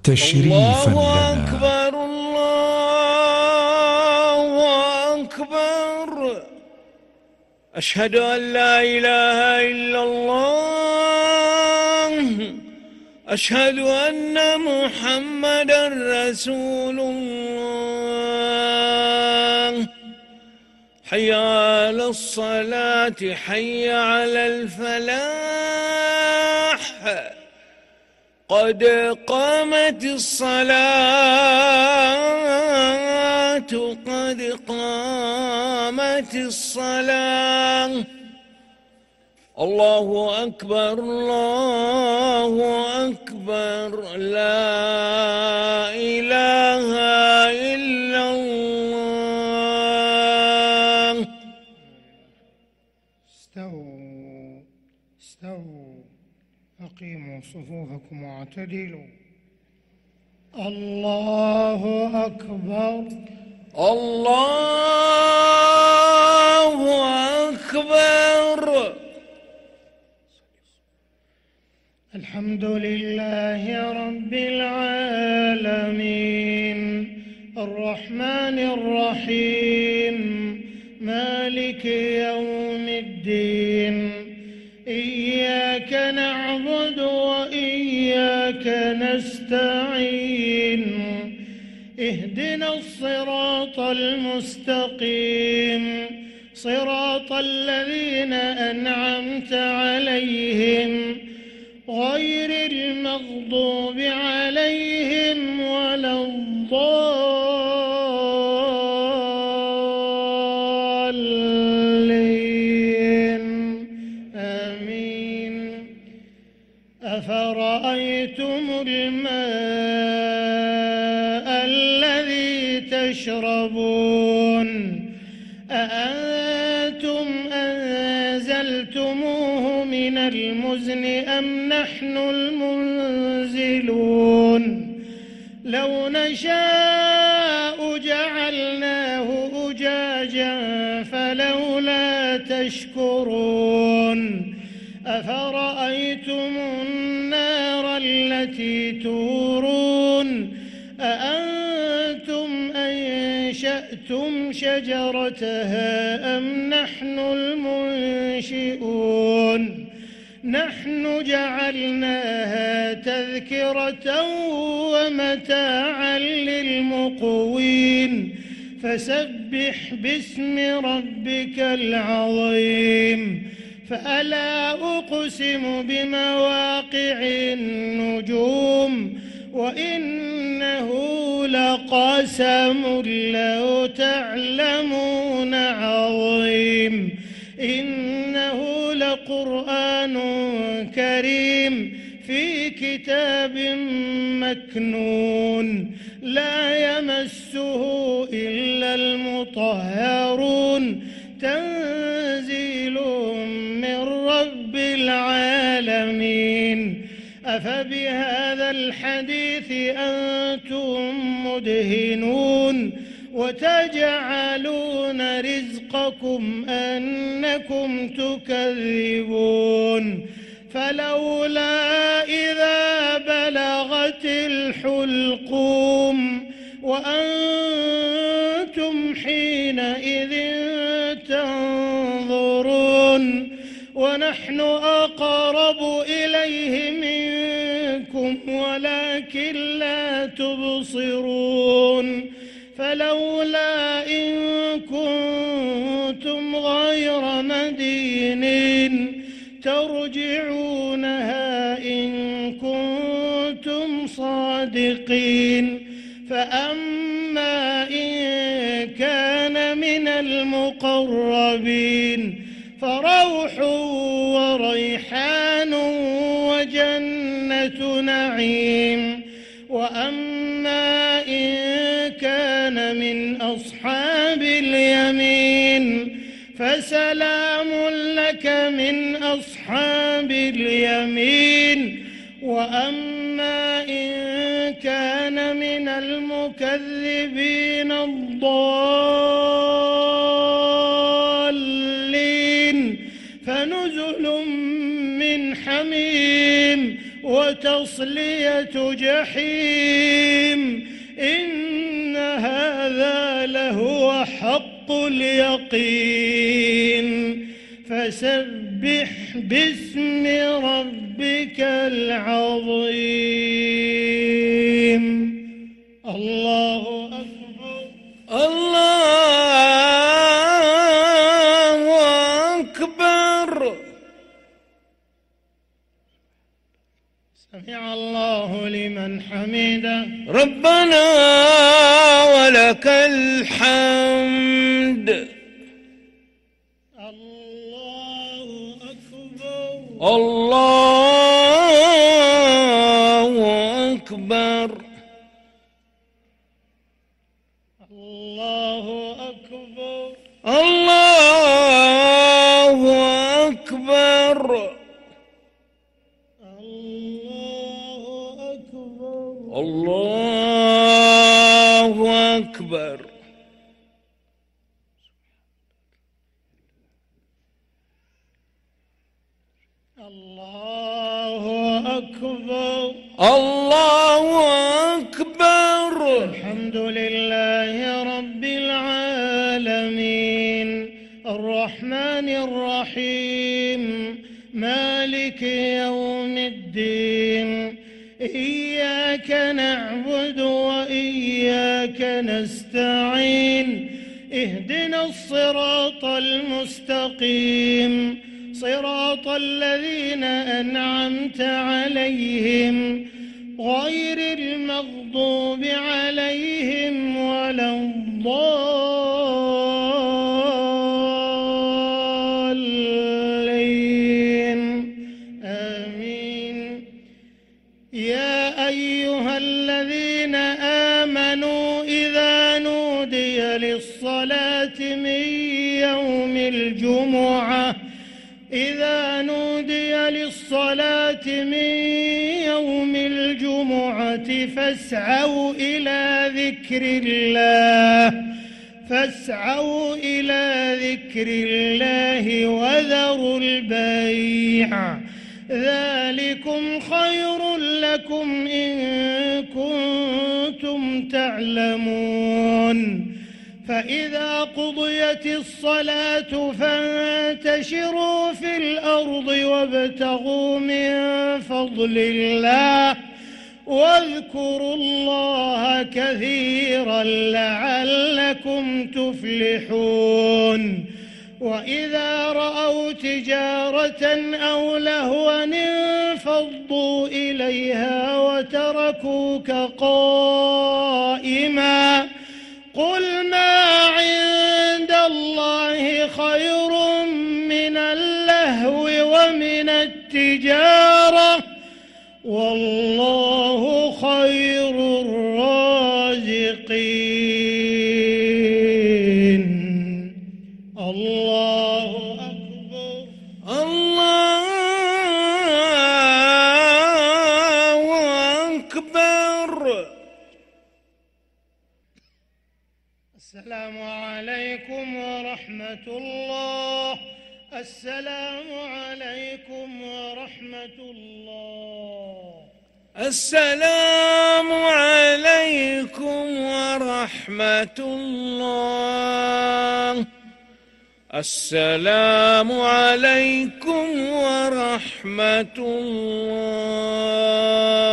تشريفا الله لنا. أكبر الله أكبر. أشهد أن لا إله إلا الله. أشهد أن محمدا رسول الله. حي على الصلاة حي على الفلاح. قد قامت الصلاة قد قامت الصلاة. الله أكبر الله أكبر. لا إله إلا الله. استووا أقيموا صفوفكم واعتدلوا. الله أكبر الله أكبر. الحمد لله رب العالمين الرحمن الرحيم مالك يوم الدين. إياك نعبد وإياك نستعين. اهدنا الصراط المستقيم صراط الذين أنعمت عليهم غير المغضوب عليهم ولا الضالين. آمين. أفرأيتم الماء الذي تشربون أأنتم أنزلتموه من المزن أم نحن المنزلون؟ لو نشاء جعلناه أجاجا فلولا تشكرون. أفرأيتم النار التي تورون أأنتم أنشأتم شجرتها أم نحن المنشئون؟ نحن جعلناها تذكرة ومتاعا للمقوين. فسبح باسم ربك العظيم. فألا أقسم بمواقع النجوم وإنه لقسم لو تعلمون عظيم. إنه لقرآن كريم في كتاب مكنون لا يمسه إلا المطهرون. تنزيل من رب العالمين. أفبهذا الحديث أنتم مدهنون وتجعلون رزقكم أنكم تكذبون. فلولا إذا بلغت الحلقوم وأنتم حينئذ تنظرون ونحن أقرب إليه منكم ولكن لا تبصرون. فلولا إن كنتم غير مدينين ترجعونها إن كنتم صادقين. فأما إن كان من المقربين فروح وريحان وجنة نعيم. وأما إن كان من أصحاب اليمين فسلام لك من أصحاب اليمين. وأما إن كان من المكذبين الضالين فنزل من حميم وتصلية جحيم إن هذا لهو حق اليقين فسبح باسم ربك العظيم. الله أكبر. الله أكبر. سمع الله لمن حمده. ربنا ولك الحمد. الله أكبر. الله أكبر. الله أكبر. الله أكبر. الله أكبر. الله أكبر. الله أكبر. الله أكبر. الحمد لله رب العالمين الرحمن الرحيم مالك يوم الدين إياك نعبد وإياك نستعين اهدنا الصراط المستقيم صراط الذين أنعمت عليهم غير المغضوب عليهم ولا الضالين آمين. يا أيها الذين آمنوا إذا نودي للصلاة من يوم الجمعة فاسعوا إلى ذكر الله وذروا البيع ذلكم خير لكم إن كنتم تعلمون. فإذا قضيت الصلاة فانتشروا في الأرض وابتغوا من فضل الله واذكروا الله كثيرا لعلكم تفلحون. وإذا رأوا تجارة أو لهوا انفضوا إليها وتركوك قائما قل ما عند الله خير من اللهو ومن التجارة والله خير الرازقين. الله أكبر. الله أكبر. السلام عليكم ورحمة الله. السلام عليكم ورحمة الله. السلام عليكم ورحمة الله. السلام عليكم ورحمة الله.